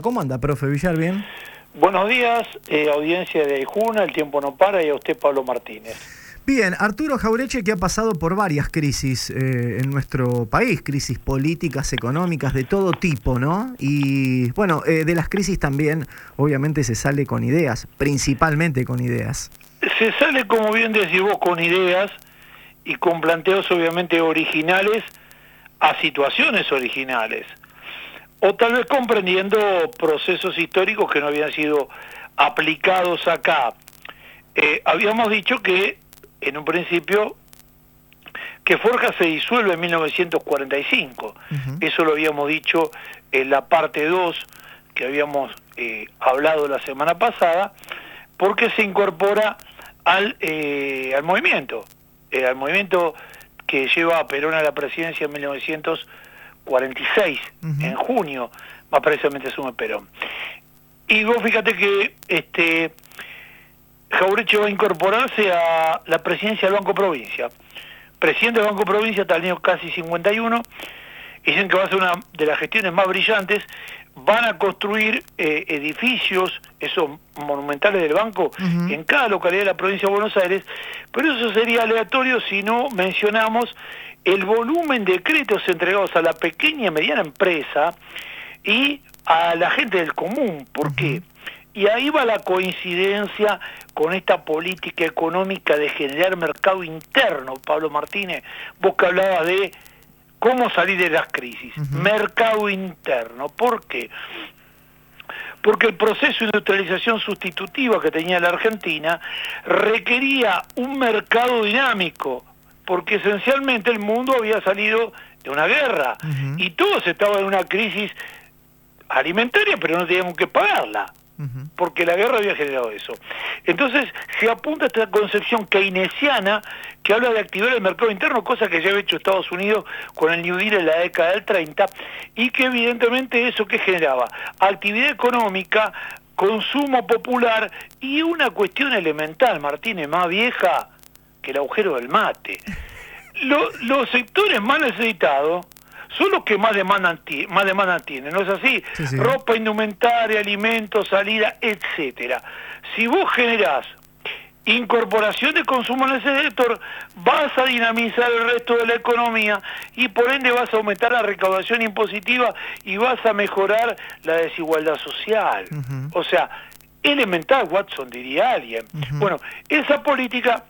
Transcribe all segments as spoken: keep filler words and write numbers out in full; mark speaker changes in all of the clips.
Speaker 1: ¿Cómo anda, profe Villar? ¿Bien?
Speaker 2: Buenos días, eh, audiencia de Juna, El Tiempo No Para, y a usted, Pablo Martínez.
Speaker 1: Bien, Arturo Jaureche, que ha pasado por varias crisis eh, en nuestro país, crisis políticas, económicas, de todo tipo, ¿no? Y bueno, eh, de las crisis también, obviamente, se sale con ideas, principalmente con ideas.
Speaker 2: Se sale, como bien decís vos, con ideas y con planteos obviamente originales a situaciones originales, o tal vez comprendiendo procesos históricos que no habían sido aplicados acá. Eh, habíamos dicho que, en un principio, que Forja se disuelve en mil novecientos cuarenta y cinco. Uh-huh. Eso lo habíamos dicho en la parte dos, que habíamos eh, hablado la semana pasada, porque se incorpora al, eh, al movimiento, eh, al movimiento que lleva a Perón a la presidencia en mil novecientos cuarenta y seis, uh-huh. en junio, más precisamente asume Perón. Y vos fíjate que este Jaureche va a incorporarse a la presidencia del Banco Provincia. Presidente del Banco Provincia hasta el año casi cincuenta y uno, dicen que va a ser una de las gestiones más brillantes. Van a construir eh, edificios, esos monumentales del banco, uh-huh. en cada localidad de la provincia de Buenos Aires, pero eso sería aleatorio si no mencionamos el volumen de créditos entregados a la pequeña y mediana empresa y a la gente del común. ¿Por uh-huh. qué? Y ahí va la coincidencia con esta política económica de generar mercado interno, Pablo Martínez, vos que hablabas de cómo salir de las crisis. Uh-huh. Mercado interno. ¿Por qué? Porque el proceso de industrialización sustitutiva que tenía la Argentina requería un mercado dinámico, porque esencialmente el mundo había salido de una guerra, uh-huh. y todos estaban en una crisis alimentaria, pero no teníamos que pagarla, uh-huh. porque la guerra había generado eso. Entonces se apunta a esta concepción keynesiana que habla de activar el mercado interno, cosa que ya había hecho Estados Unidos con el New Deal en la década del treinta, y que evidentemente eso que generaba actividad económica, consumo popular y una cuestión elemental, Martínez, más vieja que el agujero del mate. Lo, los sectores más necesitados son los que más demanda, más demanda tienen, ¿no es así? Sí, sí. Ropa, indumentaria, alimentos, salida, etcétera. Si vos generás incorporación de consumo en ese sector, vas a dinamizar el resto de la economía y por ende vas a aumentar la recaudación impositiva y vas a mejorar la desigualdad social. Uh-huh. O sea, elemental, Watson, diría alguien. Uh-huh. Bueno, esa política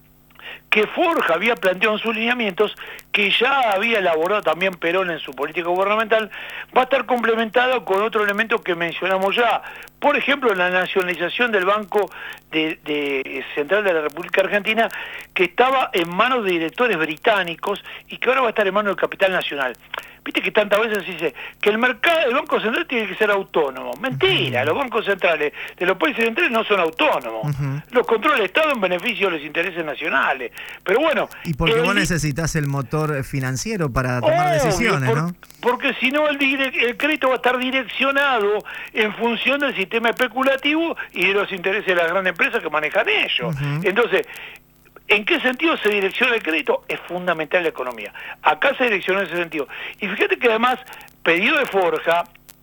Speaker 2: que Forja había planteado en sus lineamientos, que ya había elaborado también Perón en su política gubernamental, va a estar complementada con otro elemento que mencionamos ya. Por ejemplo, la nacionalización del Banco de, de Central de la República Argentina, que estaba en manos de directores británicos y que ahora va a estar en manos del capital nacional. Viste que tantas veces se dice que el mercado del Banco Central tiene que ser autónomo. Mentira, uh-huh. los bancos centrales de los países centrales no son autónomos. Uh-huh. Los controla el Estado en beneficio de los intereses nacionales. Pero bueno...
Speaker 1: Y porque
Speaker 2: el...
Speaker 1: vos necesitas el motor financiero para tomar Obvio, decisiones,
Speaker 2: por,
Speaker 1: ¿no?
Speaker 2: Porque si no el, el crédito va a estar direccionado en función del sistema especulativo y de los intereses de las grandes empresas que manejan ellos. Uh-huh. Entonces... ¿en qué sentido se direcciona el crédito? Es fundamental la economía. Acá se direcciona en ese sentido. Y fíjate que además, pedido de Forja,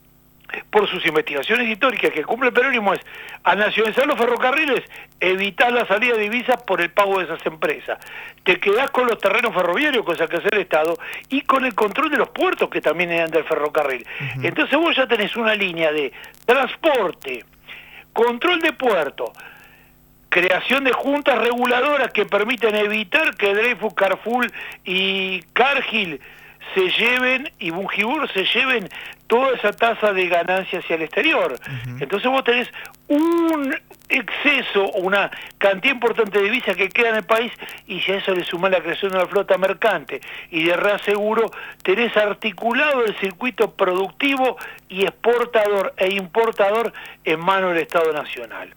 Speaker 2: por sus investigaciones históricas que cumple el peronismo, es al nacionalizar los ferrocarriles, evitar la salida de divisas por el pago de esas empresas. Te quedás con los terrenos ferroviarios, cosa que hace el Estado, y con el control de los puertos que también eran del ferrocarril. Uh-huh. Entonces vos ya tenés una línea de transporte, control de puertos, creación de juntas reguladoras que permiten evitar que Dreyfus, Carrefour y Cargill se lleven, y Bungibur se lleven toda esa tasa de ganancia hacia el exterior. Uh-huh. Entonces vos tenés un exceso, una cantidad importante de divisas que queda en el país, y si a eso le sumás la creación de una flota mercante y de reaseguro, tenés articulado el circuito productivo y exportador e importador en manos del Estado Nacional.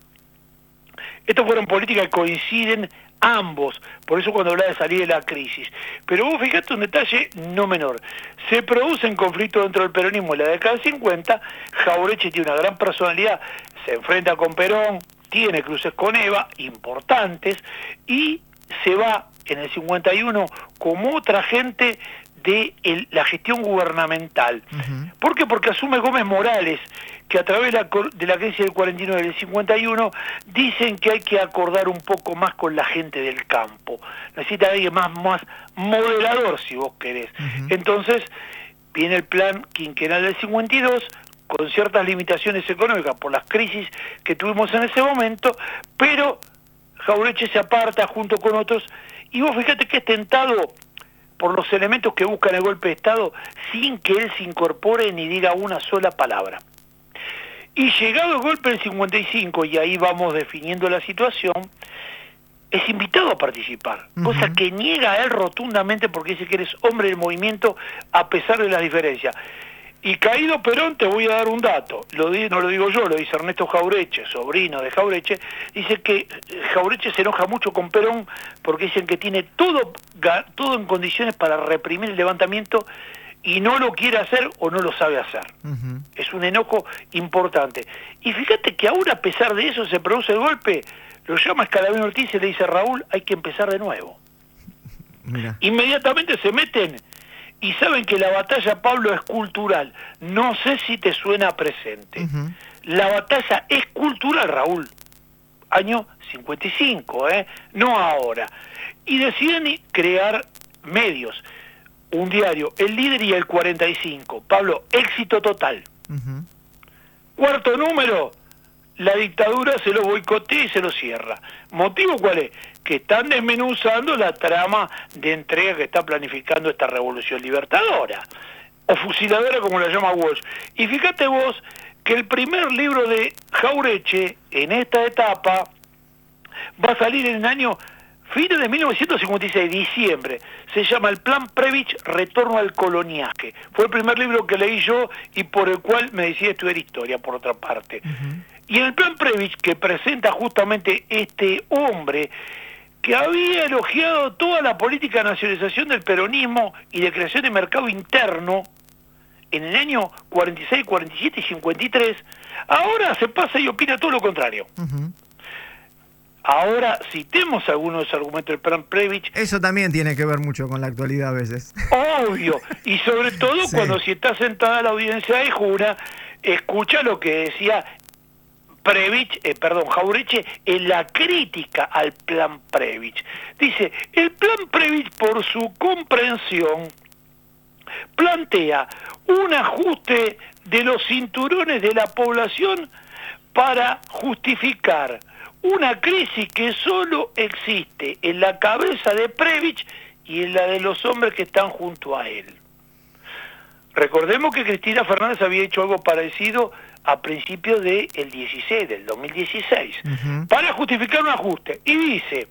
Speaker 2: Estas fueron políticas que coinciden ambos, por eso cuando hablaba de salir de la crisis. Pero vos fijate un detalle no menor. Se producen conflictos dentro del peronismo en la década del cincuenta, Jaureche tiene una gran personalidad, se enfrenta con Perón, tiene cruces con Eva, importantes, y se va en el cincuenta y uno como otra gente de el, la gestión gubernamental.
Speaker 1: Uh-huh.
Speaker 2: ¿Por qué? Porque asume Gómez Morales, que a través de la, de la crisis del cuarenta y nueve y del cincuenta y uno dicen que hay que acordar un poco más con la gente del campo. Necesita alguien más, más moderador, si vos querés. Uh-huh. Entonces, viene el plan quinquenal del cincuenta y dos, con ciertas limitaciones económicas por las crisis que tuvimos en ese momento, pero Jauretche se aparta junto con otros, y vos fíjate que es tentado por los elementos que buscan el golpe de Estado sin que él se incorpore ni diga una sola palabra. Y llegado el golpe del cincuenta y cinco, y ahí vamos definiendo la situación, es invitado a participar, uh-huh. cosa que niega a él rotundamente porque dice que eres hombre del movimiento a pesar de las diferencias. Y caído Perón, te voy a dar un dato, lo di, no lo digo yo, lo dice Ernesto Jauretche, sobrino de Jauretche, dice que Jauretche se enoja mucho con Perón porque dicen que tiene todo, todo en condiciones para reprimir el levantamiento y no lo quiere hacer o no lo sabe hacer. Uh-huh. Es un enojo importante. Y fíjate que ahora, a pesar de eso, se produce el golpe, lo llama Escalabrini Ortiz y le dice, Raúl, hay que empezar de nuevo. Mira. Inmediatamente se meten y saben que la batalla, Pablo, es cultural. No sé si te suena presente. Uh-huh. La batalla es cultural, Raúl. Año cincuenta y cinco, ¿eh? No ahora. Y deciden crear medios. Un diario, El Líder y el cuarenta y cinco. Pablo, éxito total. Uh-huh. Cuarto número, la dictadura se lo boicotea y se lo cierra. ¿Motivo cuál es? Que están desmenuzando la trama de entrega que está planificando esta revolución libertadora, o fusiladora como la llama Walsh. Y fíjate vos que el primer libro de Jauretche, en esta etapa, va a salir en el año fines de mil novecientos cincuenta y seis, diciembre. Se llama El Plan Prebisch, Retorno al Coloniaje. Fue el primer libro que leí yo y por el cual me decidí estudiar historia, por otra parte. Uh-huh. Y en el Plan Prebisch, que presenta justamente este hombre que había elogiado toda la política de nacionalización del peronismo y de creación de mercado interno en el año cuarenta y seis, cuarenta y siete y cincuenta y tres, ahora se pasa y opina todo lo contrario. Uh-huh. Ahora citemos algunos de los argumentos del Plan Prebisch.
Speaker 1: Eso también tiene que ver mucho con la actualidad a veces.
Speaker 2: Obvio, y sobre todo sí. Cuando si está sentada la audiencia de Jura, escucha lo que decía Prebisch, eh, perdón, Jauretche, en la crítica al Plan Prebisch. Dice, el Plan Prebisch, por su comprensión, plantea un ajuste de los cinturones de la población para justificar una crisis que solo existe en la cabeza de Prebisch y en la de los hombres que están junto a él. Recordemos que Cristina Fernández había hecho algo parecido a principios del dieciséis, del dos mil dieciséis, uh-huh. para justificar un ajuste. Y dice,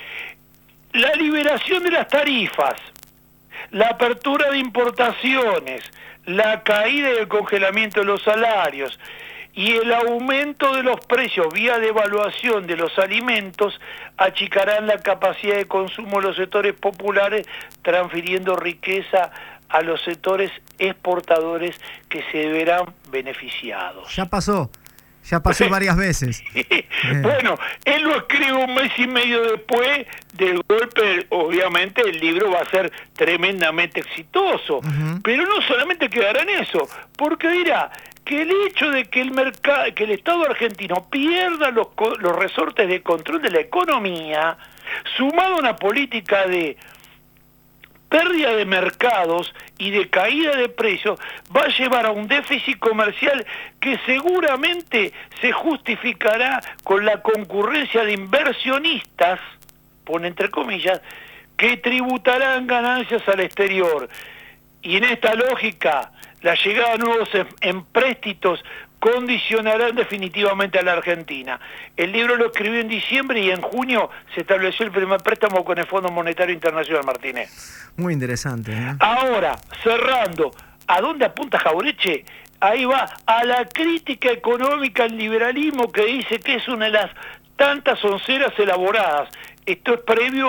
Speaker 2: la liberación de las tarifas, la apertura de importaciones, la caída y el congelamiento de los salarios y el aumento de los precios vía devaluación de los alimentos achicarán la capacidad de consumo de los sectores populares, transfiriendo riqueza a los sectores exportadores que se verán beneficiados.
Speaker 1: Ya pasó, ya pasó varias veces.
Speaker 2: Bueno, él lo escribe un mes y medio después del golpe. Obviamente el libro va a ser tremendamente exitoso, uh-huh. pero no solamente quedará en eso, porque dirá que el hecho de que el mercado, que el Estado argentino pierda los, los resortes de control de la economía, sumado a una política de pérdida de mercados y de caída de precios, va a llevar a un déficit comercial que seguramente se justificará con la concurrencia de inversionistas, pone entre comillas, que tributarán ganancias al exterior. Y en esta lógica, la llegada de nuevos empréstitos condicionarán definitivamente a la Argentina. El libro lo escribió en diciembre y en junio se estableció el primer préstamo con el Fondo Monetario Internacional, Martínez.
Speaker 1: Muy interesante, ¿eh?
Speaker 2: Ahora, cerrando, ¿a dónde apunta Jauretche? Ahí va, a la crítica económica al liberalismo, que dice que es una de las tantas onceras elaboradas. Esto es previo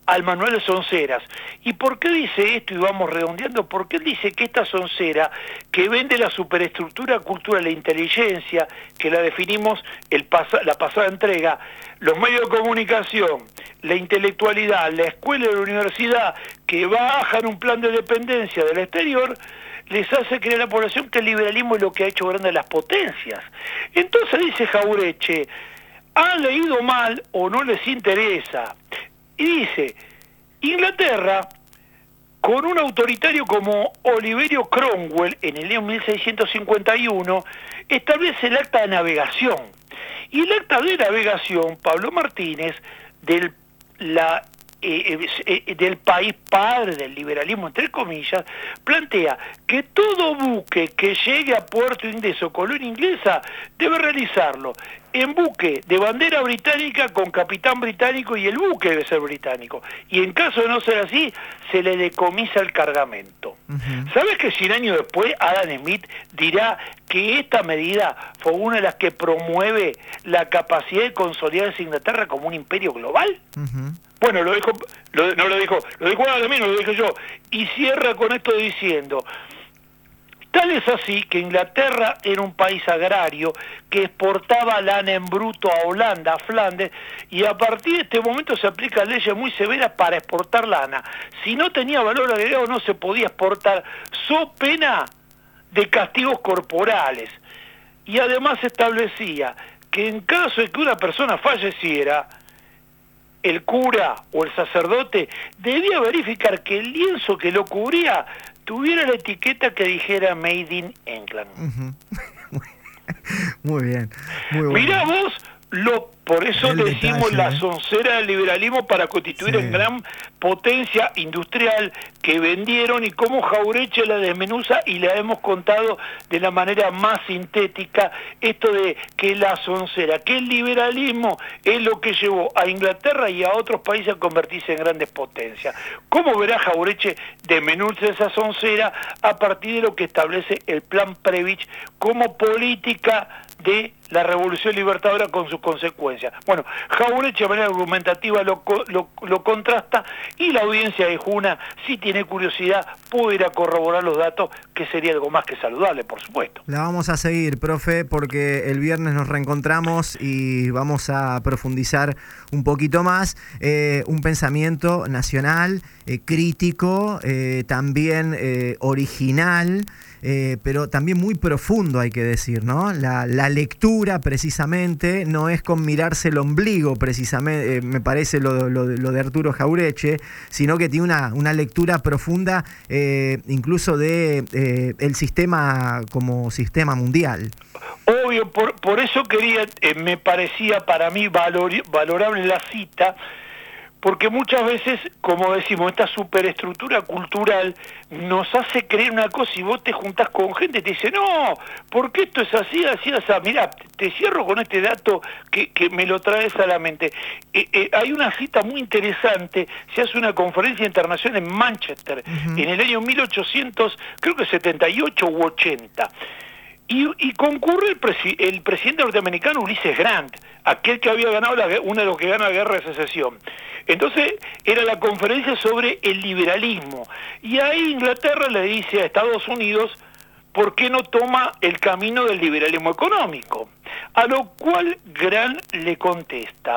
Speaker 2: al manual de Sonceras. ¿Y por qué dice esto? Y vamos redondeando, porque él dice que esta Soncera, que vende la superestructura cultural e inteligencia, que la definimos el pas- la pasada entrega, los medios de comunicación, la intelectualidad, la escuela y la universidad, que bajan un plan de dependencia del exterior, les hace creer a la población que el liberalismo es lo que ha hecho grandes las potencias. Entonces dice Jauretche, han leído mal o no les interesa. Y dice, Inglaterra, con un autoritario como Oliverio Cromwell, en el año mil seiscientos cincuenta y uno, establece el acta de navegación. Y el acta de navegación, Pablo Martínez, del, la, eh, eh, del país padre del liberalismo, entre comillas, plantea que todo buque que llegue a puerto inglés o colonia inglesa debe realizarlo en buque de bandera británica con capitán británico y el buque debe ser británico. Y en caso de no ser así, se le decomisa el cargamento. Uh-huh. ¿Sabes que cien años después Adam Smith dirá que esta medida fue una de las que promueve la capacidad de consolidarse a Inglaterra como un imperio global? Uh-huh. Bueno, lo dijo, lo, no lo dijo, lo dijo Adam Smith, no lo dije yo. Y cierra con esto diciendo... Tal es así que Inglaterra era un país agrario que exportaba lana en bruto a Holanda, a Flandes, y a partir de este momento se aplican leyes muy severas para exportar lana. Si no tenía valor agregado no se podía exportar, so pena de castigos corporales. Y además establecía que en caso de que una persona falleciera, el cura o el sacerdote debía verificar que el lienzo que lo cubría tuviera la etiqueta que dijera Made in England.
Speaker 1: Uh-huh. Muy bien, muy bueno.
Speaker 2: Mirá vos, lo, por eso
Speaker 1: el
Speaker 2: decimos
Speaker 1: detalle,
Speaker 2: la
Speaker 1: ¿eh?
Speaker 2: soncera del liberalismo para constituir
Speaker 1: sí.
Speaker 2: en gran potencia industrial que vendieron y cómo Jauretche la desmenuza y la hemos contado de la manera más sintética, esto de que la soncera, que el liberalismo es lo que llevó a Inglaterra y a otros países a convertirse en grandes potencias. ¿Cómo verá Jauretche desmenuza esa soncera a partir de lo que establece el plan Previch como política de la revolución libertadora con sus consecuencias? Bueno, Jauretche de manera argumentativa lo, lo, lo contrasta y la audiencia de Juna, si tiene curiosidad, puede ir a corroborar los datos, que sería algo más que saludable, por supuesto.
Speaker 1: La vamos a seguir, profe, porque el viernes nos reencontramos y vamos a profundizar un poquito más. Eh, un pensamiento nacional, eh, crítico, eh, también eh, original, Eh, pero también muy profundo, hay que decir, ¿no? La, la lectura, precisamente, no es con mirarse el ombligo, precisamente, eh, me parece lo, lo, lo de Arturo Jauretche, sino que tiene una, una lectura profunda, eh, incluso de eh, el sistema como sistema mundial.
Speaker 2: Obvio, por, por eso quería, eh, me parecía para mí valor, valorable la cita, porque muchas veces, como decimos, esta superestructura cultural nos hace creer una cosa y vos te juntás con gente y te dice, no, ¿por qué esto es así, así, así? Mirá, te cierro con este dato que, que me lo traes a la mente. Eh, eh, hay una cita muy interesante, se hace una conferencia internacional en Manchester, uh-huh. en el año mil ochocientos, creo que setenta y ocho u ochenta. Y, y concurre el, presi el presidente norteamericano Ulysses Grant, aquel que había ganado la, uno de los que gana la guerra de secesión. Entonces era la conferencia sobre el liberalismo. Y ahí Inglaterra le dice a Estados Unidos, ¿por qué no toma el camino del liberalismo económico? A lo cual Grant le contesta,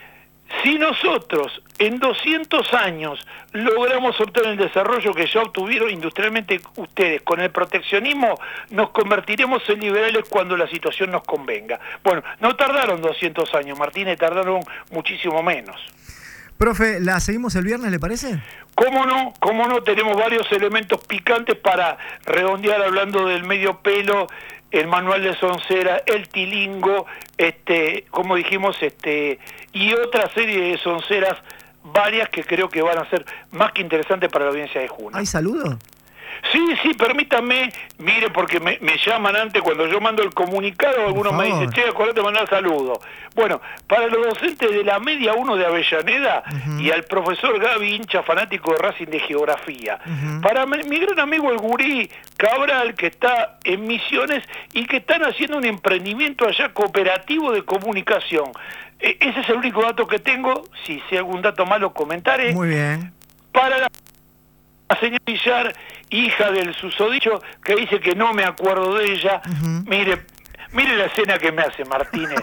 Speaker 2: si nosotros en doscientos años logramos obtener el desarrollo que ya obtuvieron industrialmente ustedes con el proteccionismo, nos convertiremos en liberales cuando la situación nos convenga. Bueno, no tardaron doscientos años, Martínez, tardaron muchísimo menos.
Speaker 1: Profe, ¿la seguimos el viernes, le parece?
Speaker 2: ¿Cómo no? ¿Cómo no? Tenemos varios elementos picantes para redondear hablando del medio pelo, el manual de soncera, el tilingo, este, como dijimos, este, y otra serie de sonceras varias que creo que van a ser más que interesantes para la audiencia de Juna.
Speaker 1: ¿Hay saludo?
Speaker 2: Sí, sí, permítanme, mire, porque me, me llaman antes cuando yo mando el comunicado, algunos me dicen, che, acordate de mandar saludos. Bueno, para los docentes de la media uno de Avellaneda uh-huh. y al profesor Gaby, hincha fanático de Racing de Geografía, uh-huh. para mi, mi gran amigo el gurí Cabral, que está en Misiones y que están haciendo un emprendimiento allá cooperativo de comunicación. E- ese es el único dato que tengo. Si sé algún dato más lo comentaré.
Speaker 1: Muy bien.
Speaker 2: Para la señora Villar, hija del susodicho, que dice que no me acuerdo de ella. Uh-huh. Mire, mire la escena que me hace Martínez.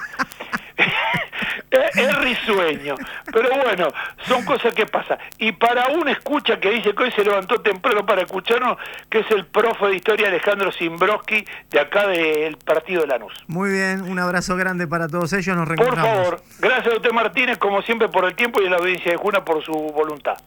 Speaker 2: Es risueño, pero bueno, son cosas que pasan. Y para un escucha que dice que hoy se levantó temprano para escucharnos, que es el profe de historia Alejandro Zimbrowski, de acá del partido de Lanús.
Speaker 1: Muy bien, un abrazo grande para todos ellos, nos reencontramos.
Speaker 2: Por favor, gracias a usted Martínez, como siempre por el tiempo, y a la audiencia de Juna por su voluntad.